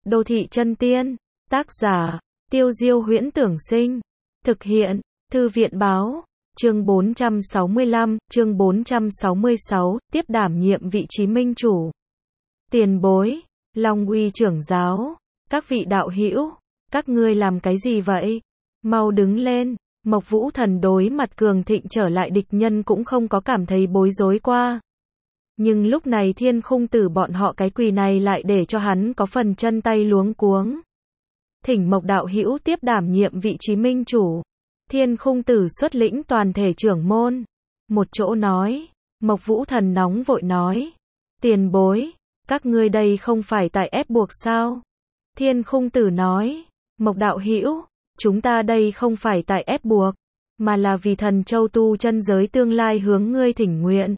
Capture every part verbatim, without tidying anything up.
Đô thị chân tiên, tác giả, Tiêu Diêu Huyễn Tưởng Sinh, thực hiện, Thư viện Báo, chương bốn trăm sáu mươi lăm, chương bốn trăm sáu mươi sáu, tiếp đảm nhiệm vị trí minh chủ. Tiền bối, Long Uy trưởng giáo, các vị đạo hữu, các ngươi làm cái gì vậy? Mau đứng lên. Mộc Vũ Thần đối mặt cường thịnh trở lại địch nhân cũng không có cảm thấy bối rối qua. Nhưng lúc này Thiên Khung Tử bọn họ cái quỳ này lại để cho hắn có phần chân tay luống cuống. Thỉnh Mộc đạo hữu tiếp đảm nhiệm vị trí minh chủ. Thiên Khung Tử xuất lĩnh toàn thể trưởng môn. Một chỗ nói, Mộc Vũ Thần nóng vội nói. Tiền bối, các ngươi đây không phải tại ép buộc sao? Thiên Khung Tử nói, Mộc đạo hữu, chúng ta đây không phải tại ép buộc, mà là vì Thần Châu tu chân giới tương lai hướng ngươi thỉnh nguyện.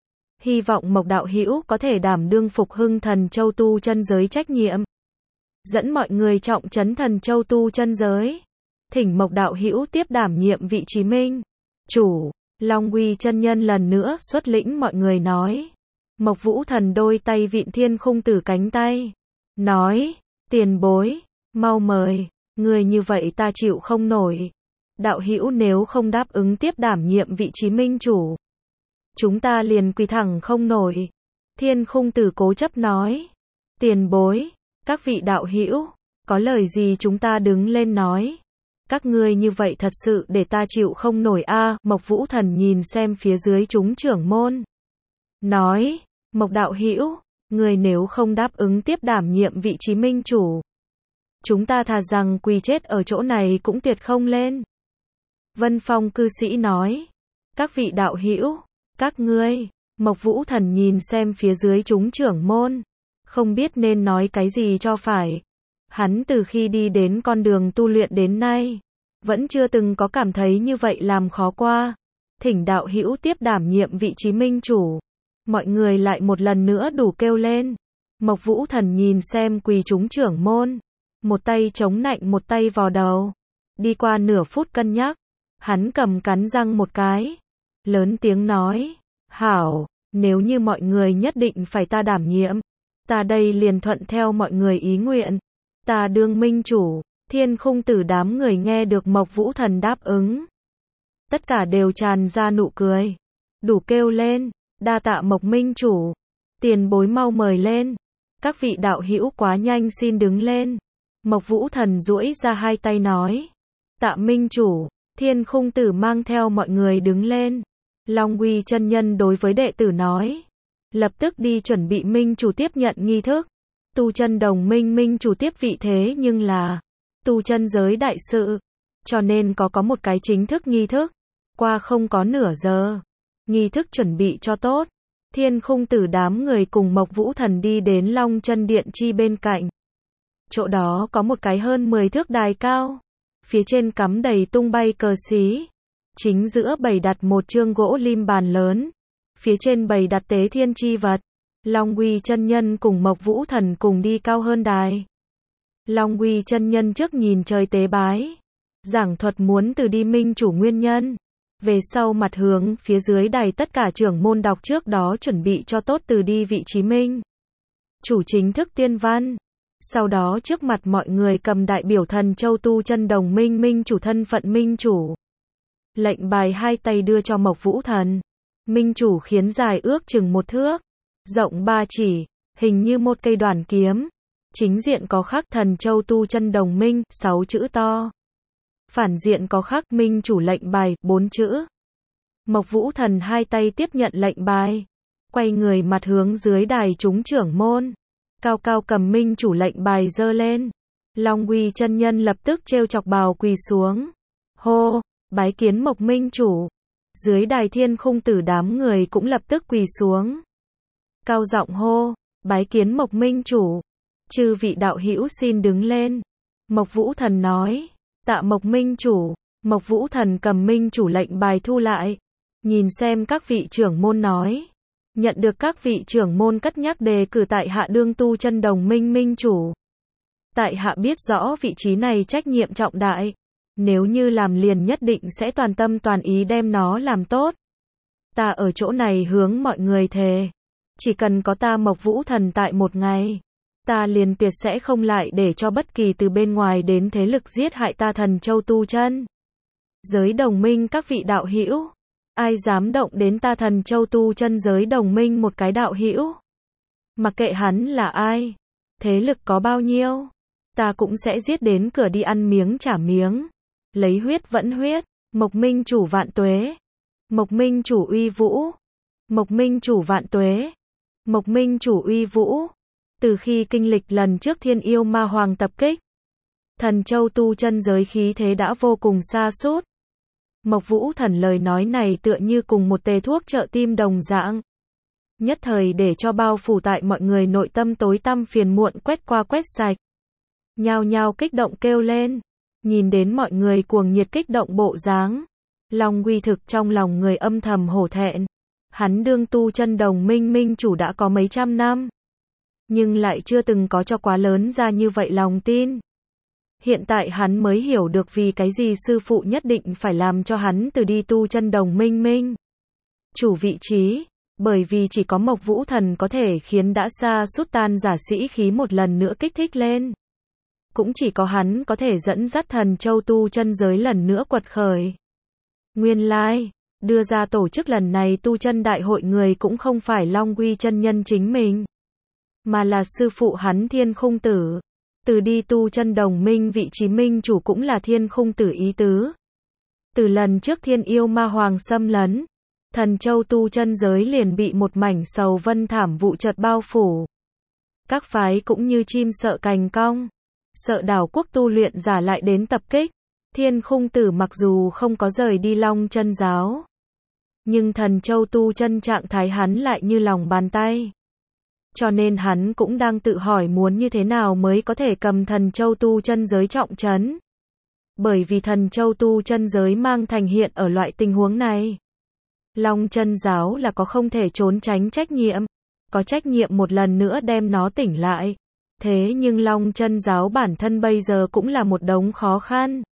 Hy vọng Mộc đạo hữu có thể đảm đương phục hưng Thần Châu tu chân giới trách nhiệm. Dẫn mọi người trọng trấn Thần Châu tu chân giới. Thỉnh Mộc đạo hữu tiếp đảm nhiệm vị trí minh chủ. Long Uy chân nhân lần nữa xuất lĩnh mọi người nói. Mộc Vũ Thần đôi tay vịn Thiên Khung Tử cánh tay. Nói, tiền bối, mau mời, người như vậy ta chịu không nổi. Đạo hữu nếu không đáp ứng tiếp đảm nhiệm vị trí minh chủ, chúng ta liền quỳ thẳng không nổi. Thiên Khung Tử cố chấp nói. Tiền bối, các vị đạo hữu, có lời gì chúng ta đứng lên nói. Các ngươi như vậy thật sự để ta chịu không nổi a. À, Mộc Vũ Thần nhìn xem phía dưới chúng trưởng môn. Nói, Mộc đạo hữu, người nếu không đáp ứng tiếp đảm nhiệm vị trí minh chủ, chúng ta thà rằng quỳ chết ở chỗ này cũng tuyệt không lên. Vân Phong cư sĩ nói. Các vị đạo hữu, các ngươi, Mộc Vũ Thần nhìn xem phía dưới chúng trưởng môn, không biết nên nói cái gì cho phải. Hắn từ khi đi đến con đường tu luyện đến nay, vẫn chưa từng có cảm thấy như vậy làm khó qua. Thỉnh đạo hữu tiếp đảm nhiệm vị trí minh chủ. Mọi người lại một lần nữa đủ kêu lên. Mộc Vũ Thần nhìn xem quỳ chúng trưởng môn, một tay chống nạnh một tay vò đầu. Đi qua nửa phút cân nhắc, hắn cầm cắn răng một cái, lớn tiếng nói, hảo, nếu như mọi người nhất định phải ta đảm nhiệm, ta đây liền thuận theo mọi người ý nguyện. Ta đương minh chủ. Thiên Khung Tử đám người nghe được Mộc Vũ Thần đáp ứng, tất cả đều tràn ra nụ cười, đủ kêu lên, đa tạ Mộc minh chủ, tiền bối mau mời lên. Các vị đạo hữu quá nhanh xin đứng lên. Mộc Vũ Thần duỗi ra hai tay nói, tạ minh chủ. Thiên Khung Tử mang theo mọi người đứng lên. Long Uy chân nhân đối với đệ tử nói, lập tức đi chuẩn bị minh chủ tiếp nhận nghi thức. Tu chân đồng minh minh chủ tiếp vị thế nhưng là tu chân giới đại sự, cho nên có có một cái chính thức nghi thức. Qua không có nửa giờ, nghi thức chuẩn bị cho tốt, Thiên Khung Tử đám người cùng Mộc Vũ Thần đi đến Long Chân Điện chi bên cạnh. Chỗ đó có một cái hơn mười thước đài cao, phía trên cắm đầy tung bay cờ xí, chính giữa bày đặt một chương gỗ lim bàn lớn, phía trên bày đặt tế thiên chi vật. Long Uy chân nhân cùng Mộc Vũ Thần cùng đi cao hơn đài. Long Uy chân nhân trước nhìn trời tế bái, giảng thuật muốn từ đi minh chủ nguyên nhân. Về sau mặt hướng phía dưới đài tất cả trưởng môn đọc trước đó chuẩn bị cho tốt từ đi vị trí minh chủ chính thức tiên văn. Sau đó trước mặt mọi người cầm đại biểu Thần Châu tu chân đồng minh minh chủ thân phận minh chủ. Lệnh bài hai tay đưa cho Mộc Vũ Thần. Minh chủ khiến dài ước chừng một thước, rộng ba chỉ, hình như một cây đoản kiếm. Chính diện có khắc Thần Châu tu chân đồng minh, sáu chữ to. Phản diện có khắc minh chủ lệnh bài, bốn chữ. Mộc Vũ Thần hai tay tiếp nhận lệnh bài, quay người mặt hướng dưới đài chúng trưởng môn, cao cao cầm minh chủ lệnh bài giơ lên. Long Uy chân nhân lập tức trêu chọc bào quỳ xuống. Hô, bái kiến Mộc minh chủ. Dưới đài Thiên Khung Tử đám người cũng lập tức quỳ xuống, cao giọng hô, bái kiến Mộc minh chủ. Chư vị đạo hữu xin đứng lên. Mộc Vũ Thần nói, tạ Mộc minh chủ. Mộc Vũ Thần cầm minh chủ lệnh bài thu lại, nhìn xem các vị trưởng môn nói, nhận được các vị trưởng môn cất nhắc đề cử tại hạ đương tu chân đồng minh minh chủ. Tại hạ biết rõ vị trí này trách nhiệm trọng đại, nếu như làm liền nhất định sẽ toàn tâm toàn ý đem nó làm tốt. Ta ở chỗ này hướng mọi người thề, chỉ cần có ta Mộc Vũ Thần tại một ngày, Ta liền tuyệt sẽ không lại để cho bất kỳ từ bên ngoài đến thế lực giết hại ta Thần Châu tu chân. Giới đồng minh các vị đạo hữu, ai dám động đến ta Thần Châu tu chân giới đồng minh một cái đạo hữu, mặc kệ hắn là ai, thế lực có bao nhiêu, ta cũng sẽ giết đến cửa đi ăn miếng trả miếng, lấy huyết vẫn huyết. Mộc Minh chủ vạn tuế, Mộc Minh chủ uy vũ, Mộc Minh chủ vạn tuế, Mộc Minh chủ uy vũ. Từ khi kinh lịch lần trước Thiên Yêu Ma Hoàng tập kích, Thần Châu tu chân giới khí thế đã vô cùng sa sút. Mộc Vũ Thần lời nói này tựa như cùng một tề thuốc trợ tim đồng dạng, nhất thời để cho bao phủ tại mọi người nội tâm tối tăm phiền muộn quét qua quét sạch. Nhao nhao kích động kêu lên, nhìn đến mọi người cuồng nhiệt kích động bộ dáng, Long Uy thực trong lòng người âm thầm hổ thẹn. Hắn đương tu chân đồng minh minh chủ đã có mấy trăm năm, nhưng lại chưa từng có cho quá lớn ra như vậy lòng tin. Hiện tại hắn mới hiểu được vì cái gì sư phụ nhất định phải làm cho hắn từ đi tu chân đồng minh minh chủ vị trí, bởi vì chỉ có Mộc Vũ Thần có thể khiến đã xa sút tan giả sĩ khí một lần nữa kích thích lên. Cũng chỉ có hắn có thể dẫn dắt Thần Châu tu chân giới lần nữa quật khởi. Nguyên lai, đưa ra tổ chức lần này tu chân đại hội người cũng không phải Long Uy chân nhân chính mình, mà là sư phụ hắn Thiên Khung Tử. Từ đi tu chân đồng minh vị trí minh chủ cũng là Thiên Khung Tử ý tứ. Từ lần trước Thiên Yêu Ma Hoàng xâm lấn, Thần Châu tu chân giới liền bị một mảnh sầu vân thảm vụ chợt bao phủ. Các phái cũng như chim sợ cành cong, sợ đảo quốc tu luyện giả lại đến tập kích. Thiên Khung Tử mặc dù không có rời đi Long Chân giáo, nhưng Thần Châu tu chân trạng thái hắn lại như lòng bàn tay. Cho nên hắn cũng đang tự hỏi muốn như thế nào mới có thể cầm Thần Châu tu chân giới trọng trấn. Bởi vì Thần Châu tu chân giới mang thành hiện ở loại tình huống này, Long Chân giáo là có không thể trốn tránh trách nhiệm, có trách nhiệm một lần nữa đem nó tỉnh lại. Thế nhưng Long Chân giáo bản thân bây giờ cũng là một đống khó khăn,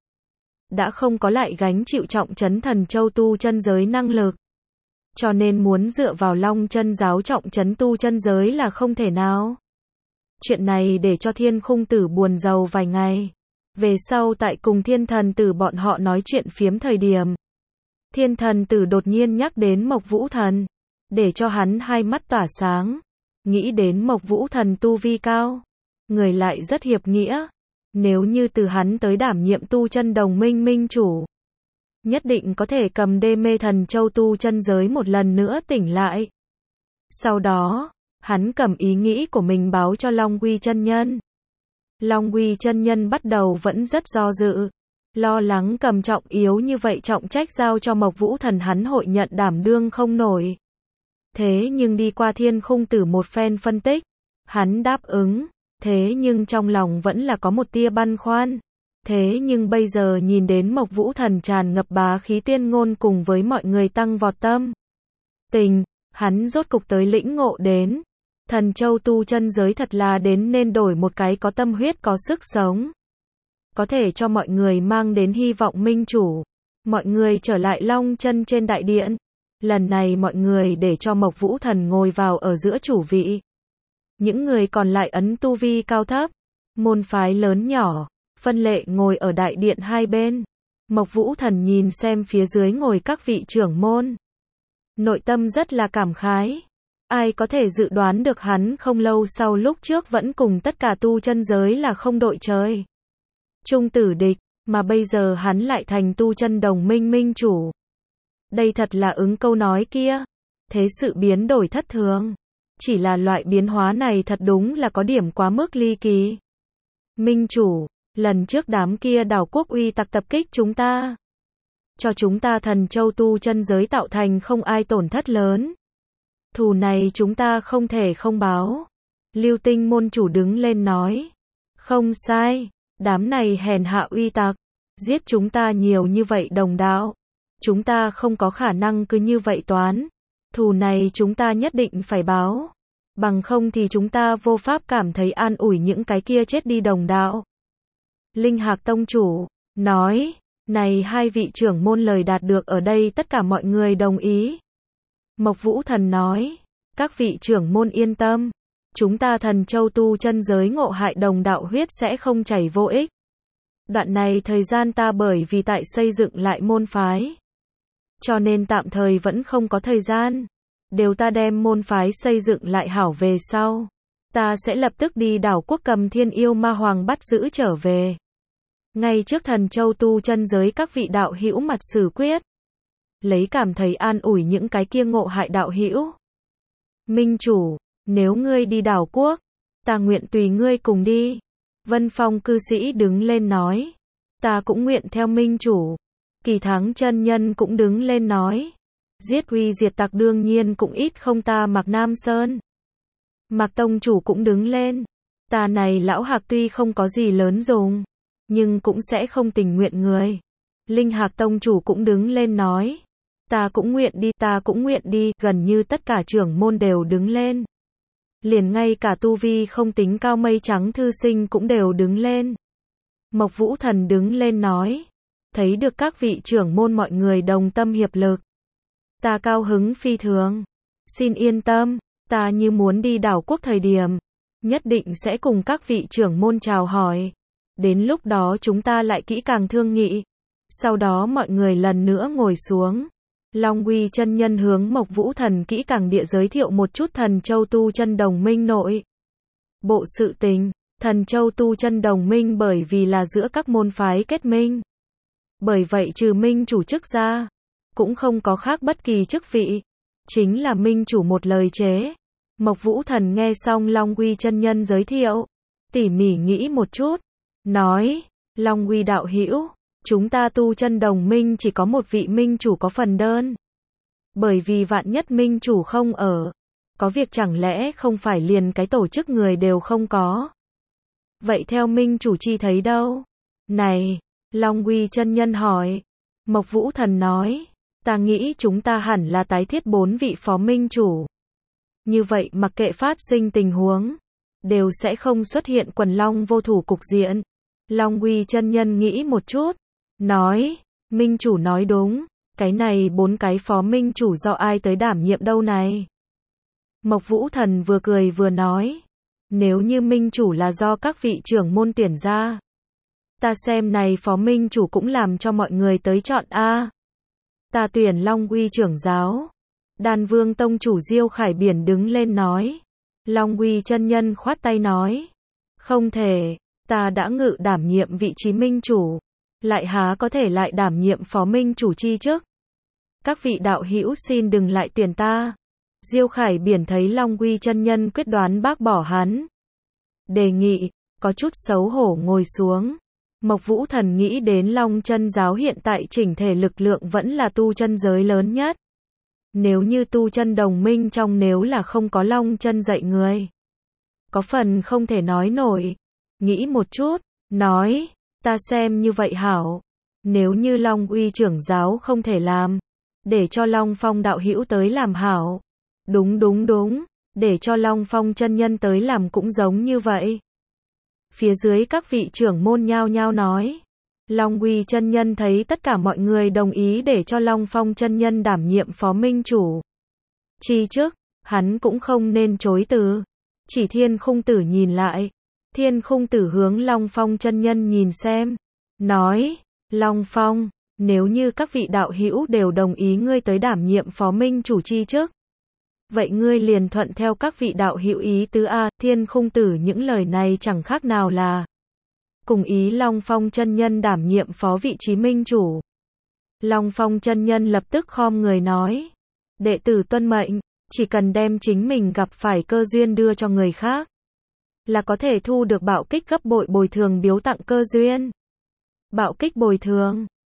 đã không có lại gánh chịu trọng trấn Thần Châu tu chân giới năng lực. Cho nên muốn dựa vào Long Chân giáo trọng trấn tu chân giới là không thể nào. Chuyện này để cho Thiên Khung Tử buồn rầu vài ngày. Về sau tại cùng Thiên Thần Tử bọn họ nói chuyện phiếm thời điểm, Thiên Thần Tử đột nhiên nhắc đến Mộc Vũ Thần, để cho hắn hai mắt tỏa sáng. Nghĩ đến Mộc Vũ Thần tu vi cao, người lại rất hiệp nghĩa. Nếu như từ hắn tới đảm nhiệm tu chân đồng minh minh chủ, nhất định có thể cầm đê mê Thần Châu tu chân giới một lần nữa tỉnh lại. Sau đó, hắn cầm ý nghĩ của mình báo cho Long Uy chân nhân. Long Uy chân nhân bắt đầu vẫn rất do dự, lo lắng cầm trọng yếu như vậy trọng trách giao cho Mộc Vũ Thần hắn hội nhận đảm đương không nổi. Thế nhưng đi qua Thiên Khung Tử một phen phân tích, hắn đáp ứng. Thế nhưng trong lòng vẫn là có một tia băn khoăn. Thế nhưng bây giờ nhìn đến Mộc Vũ Thần tràn ngập bá khí tiên ngôn cùng với mọi người tăng vọt tâm tình, hắn rốt cục tới lĩnh ngộ đến. Thần Châu tu chân giới thật là đến nên đổi một cái có tâm huyết có sức sống, có thể cho mọi người mang đến hy vọng minh chủ. Mọi người trở lại Long Chân trên đại điện. Lần này mọi người để cho Mộc Vũ Thần ngồi vào ở giữa chủ vị. Những người còn lại ấn tu vi cao thấp, môn phái lớn nhỏ, phân lệ ngồi ở đại điện hai bên. Mộc Vũ Thần nhìn xem phía dưới ngồi các vị trưởng môn, nội tâm rất là cảm khái. Ai có thể dự đoán được hắn không lâu sau lúc trước vẫn cùng tất cả tu chân giới là không đội trời chung tử địch, mà bây giờ hắn lại thành tu chân đồng minh minh chủ. Đây thật là ứng câu nói kia, thế sự biến đổi thất thường. Chỉ là loại biến hóa này thật đúng là có điểm quá mức ly kỳ. Minh chủ, lần trước đám kia đảo quốc uy tặc tập kích chúng ta, cho chúng ta Thần Châu tu chân giới tạo thành không ai tổn thất lớn. Thù này chúng ta không thể không báo. Lưu Tinh môn chủ đứng lên nói. Không sai, đám này hèn hạ uy tặc, giết chúng ta nhiều như vậy đồng đạo. Chúng ta không có khả năng cứ như vậy toán. Thù này chúng ta nhất định phải báo. Bằng không thì chúng ta vô pháp cảm thấy an ủi những cái kia chết đi đồng đạo. Linh Hạc tông chủ nói, này hai vị trưởng môn lời đạt được ở đây tất cả mọi người đồng ý. Mộc Vũ Thần nói, các vị trưởng môn yên tâm, chúng ta Thần Châu tu chân giới ngộ hại đồng đạo huyết sẽ không chảy vô ích. Đoạn này thời gian ta bởi vì tại xây dựng lại môn phái, cho nên tạm thời vẫn không có thời gian. Đều ta đem môn phái xây dựng lại hảo về sau, ta sẽ lập tức đi đảo quốc cầm Thiên Yêu Ma Hoàng bắt giữ trở về. Ngay trước Thần Châu tu chân giới các vị đạo hữu mặt xử quyết, lấy cảm thấy an ủi những cái kia ngộ hại đạo hữu. Minh chủ, nếu ngươi đi đảo quốc, ta nguyện tùy ngươi cùng đi. Vân Phong cư sĩ đứng lên nói, ta cũng nguyện theo minh chủ. Kỳ Thắng chân nhân cũng đứng lên nói, giết uy diệt tặc đương nhiên cũng ít không ta Mạc Nam Sơn. Mạc tông chủ cũng đứng lên, ta này lão Hạc tuy không có gì lớn dùng, nhưng cũng sẽ không tình nguyện người. Linh Hạc tông chủ cũng đứng lên nói, ta cũng nguyện đi, ta cũng nguyện đi, gần như tất cả trưởng môn đều đứng lên. Liền ngay cả tu vi không tính cao mây trắng thư sinh cũng đều đứng lên. Mộc Vũ Thần đứng lên nói, thấy được các vị trưởng môn mọi người đồng tâm hiệp lực, ta cao hứng phi thường. Xin yên tâm, ta như muốn đi đảo quốc thời điểm, nhất định sẽ cùng các vị trưởng môn chào hỏi. Đến lúc đó chúng ta lại kỹ càng thương nghị. Sau đó mọi người lần nữa ngồi xuống. Long Uy chân nhân hướng Mộc Vũ Thần kỹ càng địa giới thiệu một chút Thần Châu tu chân đồng minh nội bộ sự tình. Thần Châu tu chân đồng minh bởi vì là giữa các môn phái kết minh, bởi vậy trừ minh chủ chức ra, cũng không có khác bất kỳ chức vị, chính là minh chủ một lời chế. Mộc Vũ Thần nghe xong Long Uy chân nhân giới thiệu, tỉ mỉ nghĩ một chút, nói, Long Uy đạo hữu, chúng ta tu chân đồng minh chỉ có một vị minh chủ có phần đơn. Bởi vì vạn nhất minh chủ không ở, có việc chẳng lẽ không phải liền cái tổ chức người đều không có. Vậy theo minh chủ chi thấy đâu? Này, Long Uy chân nhân hỏi. Mộc Vũ Thần nói, ta nghĩ chúng ta hẳn là tái thiết bốn vị phó minh chủ. Như vậy mặc kệ phát sinh tình huống, đều sẽ không xuất hiện quần long vô thủ cục diện. Long Uy chân nhân nghĩ một chút, nói, minh chủ nói đúng, cái này bốn cái phó minh chủ do ai tới đảm nhiệm đâu này? Mộc Vũ Thần vừa cười vừa nói, nếu như minh chủ là do các vị trưởng môn tuyển ra, ta xem này phó minh chủ cũng làm cho mọi người tới chọn a. Ta tuyển Long Uy trưởng giáo. Đan Vương tông chủ Diêu Khải Biển đứng lên nói. Long Uy chân nhân khoát tay nói, không thể, ta đã ngự đảm nhiệm vị trí minh chủ, lại há có thể lại đảm nhiệm phó minh chủ chi chức. Các vị đạo hữu xin đừng lại tuyển ta. Diêu Khải Biển thấy Long Uy chân nhân quyết đoán bác bỏ hắn đề nghị, có chút xấu hổ ngồi xuống. Mộc Vũ Thần nghĩ đến Long chân giáo hiện tại chỉnh thể lực lượng vẫn là tu chân giới lớn nhất. Nếu như tu chân đồng minh trong nếu là không có Long chân dạy người, có phần không thể nói nổi. Nghĩ một chút, nói, ta xem như vậy hảo. Nếu như Long Uy trưởng giáo không thể làm, để cho Long Phong đạo hữu tới làm hảo. Đúng đúng đúng, để cho Long Phong chân nhân tới làm cũng giống như vậy. Phía dưới các vị trưởng môn nhao nhao nói. Long Uy chân nhân thấy tất cả mọi người đồng ý để cho Long Phong chân nhân đảm nhiệm phó minh chủ chi chức, hắn cũng không nên chối từ. Chỉ Thiên Khung Tử nhìn lại, Thiên Khung Tử hướng Long Phong chân nhân nhìn xem, nói, Long Phong, nếu như các vị đạo hữu đều đồng ý ngươi tới đảm nhiệm phó minh chủ chi chức, vậy ngươi liền thuận theo các vị đạo hữu ý tứ a. Thiên Khung Tử những lời này chẳng khác nào là cùng ý Long Phong chân nhân đảm nhiệm phó vị trí minh chủ. Long Phong chân nhân lập tức khom người nói, đệ tử tuân mệnh, chỉ cần đem chính mình gặp phải cơ duyên đưa cho người khác, là có thể thu được bạo kích gấp bội bồi thường biếu tặng cơ duyên. Bạo kích bồi thường,